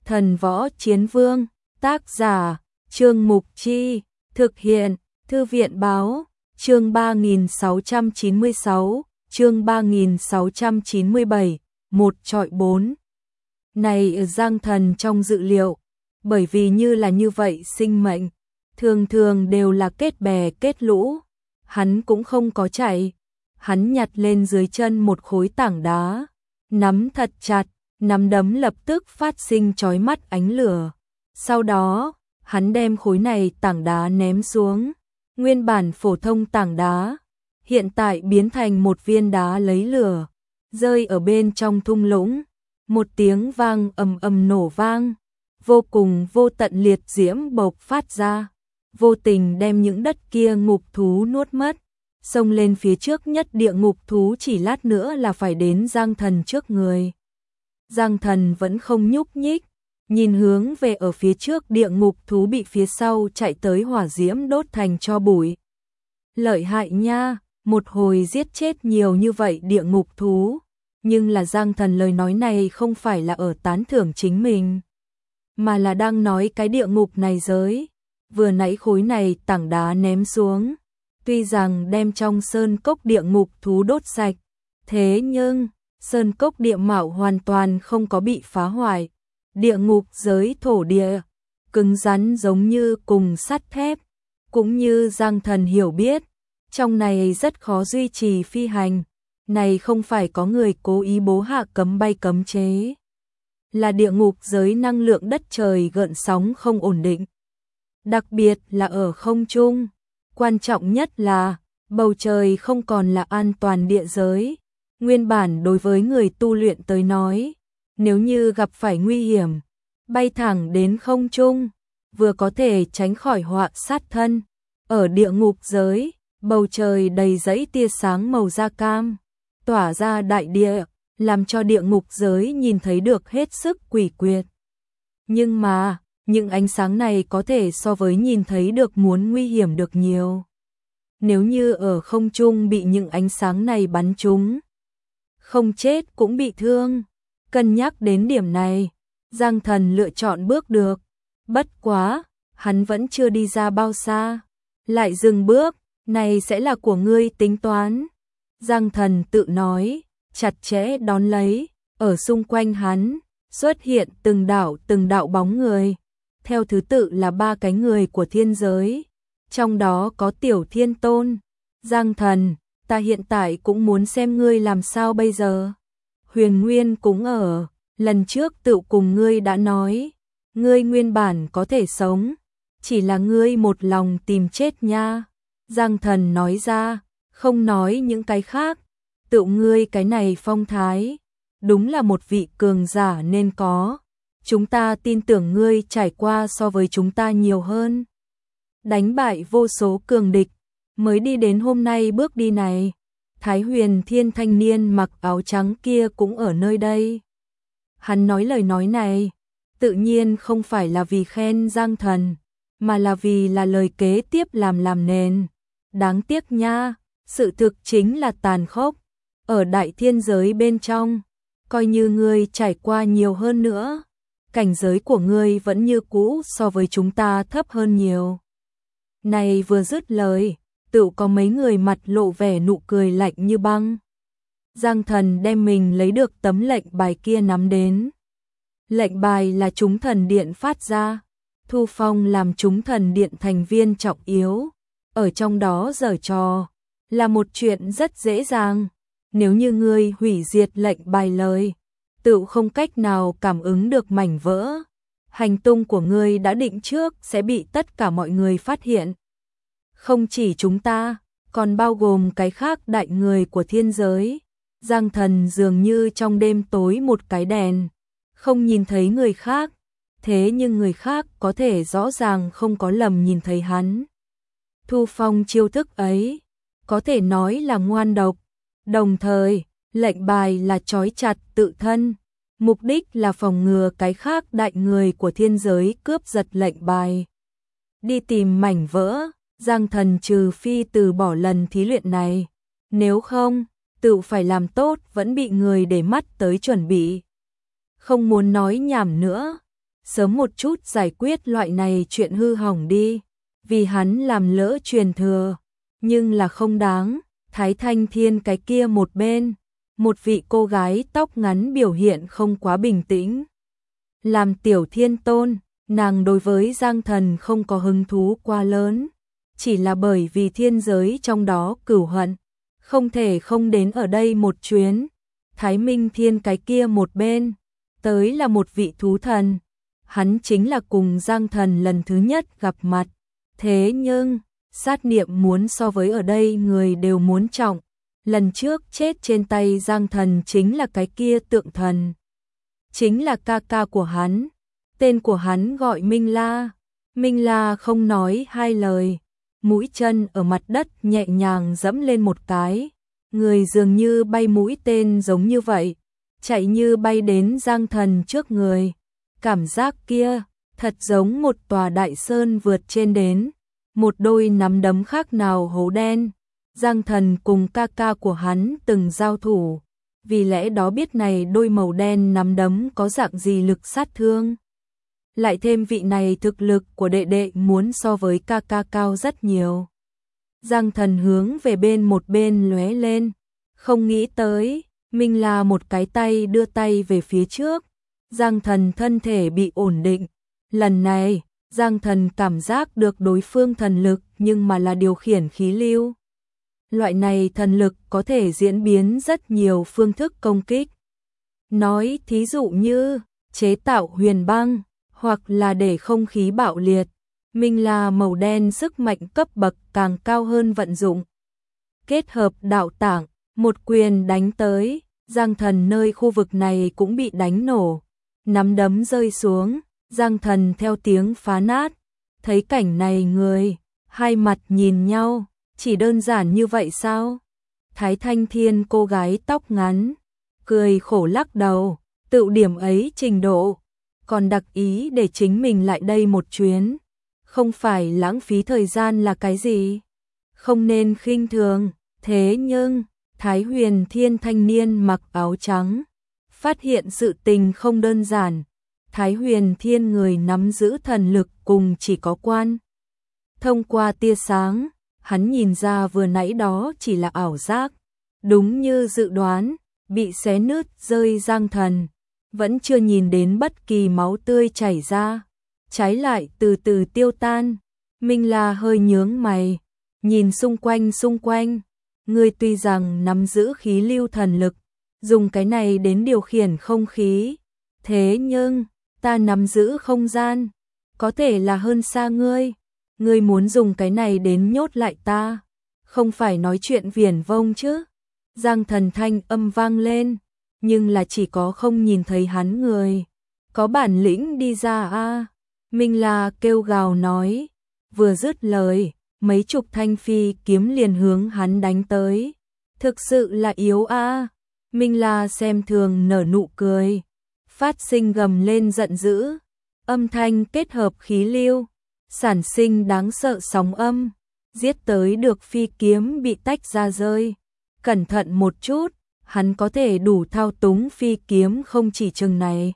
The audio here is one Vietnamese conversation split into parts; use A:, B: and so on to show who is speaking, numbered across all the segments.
A: Thần Võ Chiến Vương, tác giả, Trương Mục Chi, thực hiện, Thư viện Báo, chương 3696, chương 3697, 1-4. Này Giang Thần trong dự liệu, bởi vì như là như vậy sinh mệnh, thường thường đều là kết bè kết lũ, hắn cũng không có chạy, hắn nhặt lên dưới chân một khối tảng đá, nắm thật chặt, nắm đấm lập tức phát sinh chói mắt ánh lửa. Sau đó, hắn đem khối này tảng đá ném xuống, nguyên bản phổ thông tảng đá, hiện tại biến thành một viên đá lấy lửa, rơi ở bên trong thung lũng, một tiếng vang ầm ầm nổ vang, vô cùng vô tận liệt diễm bộc phát ra, vô tình đem những đất kia ngục thú nuốt mất, xông lên phía trước nhất địa ngục thú chỉ lát nữa là phải đến Giang Thần trước người. Giang Thần vẫn không nhúc nhích, nhìn hướng về ở phía trước địa ngục thú bị phía sau chạy tới hỏa diễm đốt thành tro bụi. Lợi hại nha, một hồi giết chết nhiều như vậy địa ngục thú, nhưng là Giang Thần lời nói này không phải là ở tán thưởng chính mình, mà là đang nói cái địa ngục này giới, vừa nãy khối này tảng đá ném xuống, tuy rằng đem trong sơn cốc địa ngục thú đốt sạch, thế nhưng sơn cốc địa mạo hoàn toàn không có bị phá hoại, địa ngục giới thổ địa, cứng rắn giống như cùng sắt thép, cũng như Giang Thần hiểu biết, trong này rất khó duy trì phi hành, này không phải có người cố ý bố hạ cấm bay cấm chế, là địa ngục giới năng lượng đất trời gợn sóng không ổn định, đặc biệt là ở không trung, quan trọng nhất là bầu trời không còn là an toàn địa giới. Nguyên bản đối với người tu luyện tới nói, nếu như gặp phải nguy hiểm, bay thẳng đến không trung, vừa có thể tránh khỏi họa sát thân. Ở địa ngục giới, bầu trời đầy dãy tia sáng màu da cam, tỏa ra đại địa, làm cho địa ngục giới nhìn thấy được hết sức quỷ quyệt. Nhưng mà, những ánh sáng này có thể so với nhìn thấy được muốn nguy hiểm được nhiều. Nếu như ở không trung bị những ánh sáng này bắn trúng, không chết cũng bị thương. Cân nhắc đến điểm này, Giang Thần lựa chọn bước được. Bất quá, hắn vẫn chưa đi ra bao xa, lại dừng bước, này sẽ là của ngươi tính toán. Giang Thần tự nói, chặt chẽ đón lấy, ở xung quanh hắn, xuất hiện từng đạo bóng người, theo thứ tự là 3 cái người của thiên giới, trong đó có Tiểu Thiên Tôn. Giang Thần, ta hiện tại cũng muốn xem ngươi làm sao bây giờ. Huyền Nguyên cũng ở, lần trước tự cùng ngươi đã nói, ngươi nguyên bản có thể sống, chỉ là ngươi một lòng tìm chết nha. Giang Thần nói ra, không nói những cái khác, tự ngươi cái này phong thái, đúng là một vị cường giả nên có, chúng ta tin tưởng ngươi trải qua so với chúng ta nhiều hơn. Đánh bại vô số cường địch, mới đi đến hôm nay bước đi này. Thái Huyền Thiên thanh niên mặc áo trắng kia cũng ở nơi đây. Hắn nói lời nói này, tự nhiên không phải là vì khen Giang Thần, mà là vì là lời kế tiếp làm nền. Đáng tiếc nha, sự thực chính là tàn khốc. Ở đại thiên giới bên trong, coi như ngươi trải qua nhiều hơn nữa, cảnh giới của ngươi vẫn như cũ so với chúng ta thấp hơn nhiều. Này vừa dứt lời, tự có mấy người mặt lộ vẻ nụ cười lạnh như băng. Giang Thần đem mình lấy được tấm lệnh bài kia nắm đến. Lệnh bài là chúng thần điện phát ra, Thu Phong làm chúng thần điện thành viên trọng yếu, ở trong đó giở trò, là một chuyện rất dễ dàng. Nếu như ngươi hủy diệt lệnh bài lời, tự không cách nào cảm ứng được mảnh vỡ, hành tung của ngươi đã định trước sẽ bị tất cả mọi người phát hiện. Không chỉ chúng ta, còn bao gồm cái khác đại người của thiên giới. Giang Thần dường như trong đêm tối một cái đèn, không nhìn thấy người khác, thế nhưng người khác có thể rõ ràng không có lầm nhìn thấy hắn. Thu Phong chiêu thức ấy, có thể nói là ngoan độc, đồng thời, lệnh bài là trói chặt tự thân, mục đích là phòng ngừa cái khác đại người của thiên giới cướp giật lệnh bài. Đi tìm mảnh vỡ, Giang Thần trừ phi từ bỏ lần thí luyện này, nếu không, tự phải làm tốt vẫn bị người để mắt tới chuẩn bị. Không muốn nói nhảm nữa, sớm một chút giải quyết loại này chuyện hư hỏng đi, vì hắn làm lỡ truyền thừa, nhưng là không đáng. Thái Thanh Thiên cái kia một bên, một vị cô gái tóc ngắn biểu hiện không quá bình tĩnh. Làm tiểu thiên tôn, nàng đối với Giang Thần không có hứng thú quá lớn, chỉ là bởi vì thiên giới trong đó cửu hận, không thể không đến ở đây một chuyến. Thái Minh Thiên cái kia một bên, tới là một vị thú thần, hắn chính là cùng Giang Thần lần thứ nhất gặp mặt, thế nhưng sát niệm muốn so với ở đây người đều muốn trọng. Lần trước chết trên tay Giang Thần chính là cái kia tượng thần, chính là ca ca của hắn, tên của hắn gọi Minh La. Minh La không nói hai lời, mũi chân ở mặt đất nhẹ nhàng dẫm lên một cái, người dường như bay mũi tên giống như vậy, chạy như bay đến Giang Thần trước người. Cảm giác kia thật giống một tòa đại sơn vượt trên đến, một đôi nắm đấm khác nào hố đen. Giang Thần cùng ca ca của hắn từng giao thủ, vì lẽ đó biết này đôi màu đen nắm đấm có dạng gì lực sát thương. Lại thêm vị này thực lực của đệ đệ muốn so với ca ca cao rất nhiều. Giang Thần hướng về một bên lóe lên, không nghĩ tới, Minh La một cái tay đưa tay về phía trước, Giang Thần thân thể bị ổn định. Lần này, Giang Thần cảm giác được đối phương thần lực nhưng mà là điều khiển khí lưu. Loại này thần lực có thể diễn biến rất nhiều phương thức công kích. Nói thí dụ như chế tạo huyền băng, hoặc là để không khí bạo liệt. Minh La màu đen sức mạnh cấp bậc càng cao hơn vận dụng. Kết hợp đạo tảng, một quyền đánh tới, Giang Thần nơi khu vực này cũng bị đánh nổ. Nắm đấm rơi xuống, Giang Thần theo tiếng phá nát. Thấy cảnh này người, hai mặt nhìn nhau, chỉ đơn giản như vậy sao? Thái Thanh Thiên cô gái tóc ngắn, cười khổ lắc đầu, tự điểm ấy trình độ, còn đặc ý để chính mình lại đây một chuyến. Không phải lãng phí thời gian là cái gì? Không nên khinh thường, thế nhưng, Thái Huyền Thiên thanh niên mặc áo trắng, phát hiện sự tình không đơn giản. Thái Huyền Thiên người nắm giữ thần lực cùng chỉ có quan. Thông qua tia sáng, hắn nhìn ra vừa nãy đó chỉ là ảo giác. Đúng như dự đoán, bị xé nứt rơi Giang Thần, vẫn chưa nhìn đến bất kỳ máu tươi chảy ra, trái lại từ từ tiêu tan. Minh La hơi nhướng mày, nhìn xung quanh, người tuy rằng nắm giữ khí lưu thần lực, dùng cái này đến điều khiển không khí, thế nhưng ta nắm giữ không gian, có thể là hơn xa ngươi. Ngươi muốn dùng cái này đến nhốt lại ta, không phải nói chuyện viển vông chứ? Giang Thần thanh âm vang lên, nhưng là chỉ có không nhìn thấy hắn người. Có bản lĩnh đi ra a. Minh La kêu gào nói, vừa dứt lời, mấy chục thanh phi kiếm liền hướng hắn đánh tới. Thực sự là yếu a. Minh La xem thường nở nụ cười, phát sinh gầm lên giận dữ, âm thanh kết hợp khí lưu, sản sinh đáng sợ sóng âm, giết tới được phi kiếm bị tách ra rơi. Cẩn thận một chút, hắn có thể đủ thao túng phi kiếm không chỉ chừng này.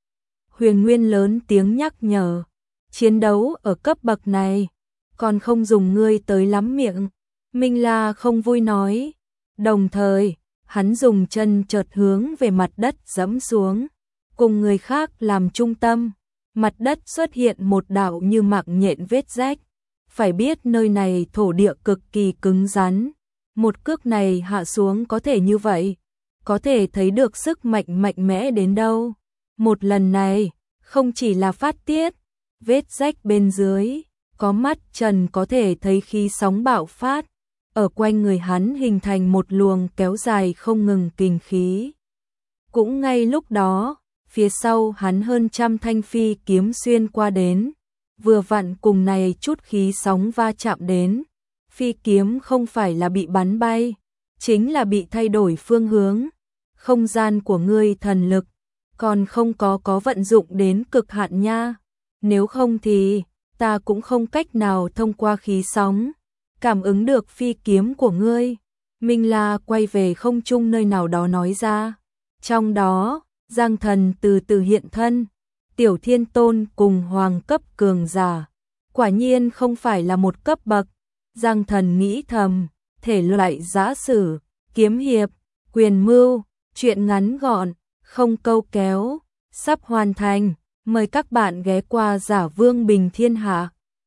A: Huyền Nguyên lớn tiếng nhắc nhở, chiến đấu ở cấp bậc này, còn không dùng ngươi tới lắm miệng. Minh La không vui nói, đồng thời, hắn dùng chân chợt hướng về mặt đất giẫm xuống, cùng người khác làm trung tâm. Mặt đất xuất hiện một đạo như mạng nhện vết rách. Phải biết nơi này thổ địa cực kỳ cứng rắn. Một cước này hạ xuống có thể như vậy, có thể thấy được sức mạnh mạnh mẽ đến đâu. Một lần này, không chỉ là phát tiết, vết rách bên dưới, có mắt trần có thể thấy khí sóng bạo phát, ở quanh người hắn hình thành một luồng kéo dài không ngừng kình khí. Cũng ngay lúc đó, phía sau hắn hơn trăm thanh phi kiếm xuyên qua đến, vừa vặn cùng này chút khí sóng va chạm đến. Phi kiếm không phải là bị bắn bay, chính là bị thay đổi phương hướng. Không gian của ngươi thần lực, còn không có vận dụng đến cực hạn nha. Nếu không thì, ta cũng không cách nào thông qua khí sóng, cảm ứng được phi kiếm của ngươi. Minh La quay về không trung nơi nào đó nói ra. Trong đó, Giang Thần từ từ hiện thân, Tiểu Thiên Tôn cùng hoàng cấp cường giả, quả nhiên không phải là một cấp bậc. Giang Thần nghĩ thầm, thể loại giã sử, kiếm hiệp, quyền mưu, truyện ngắn gọn, không câu kéo, sắp hoàn thành. Mời các bạn ghé qua Giả Vương Bình Thiên Hạ.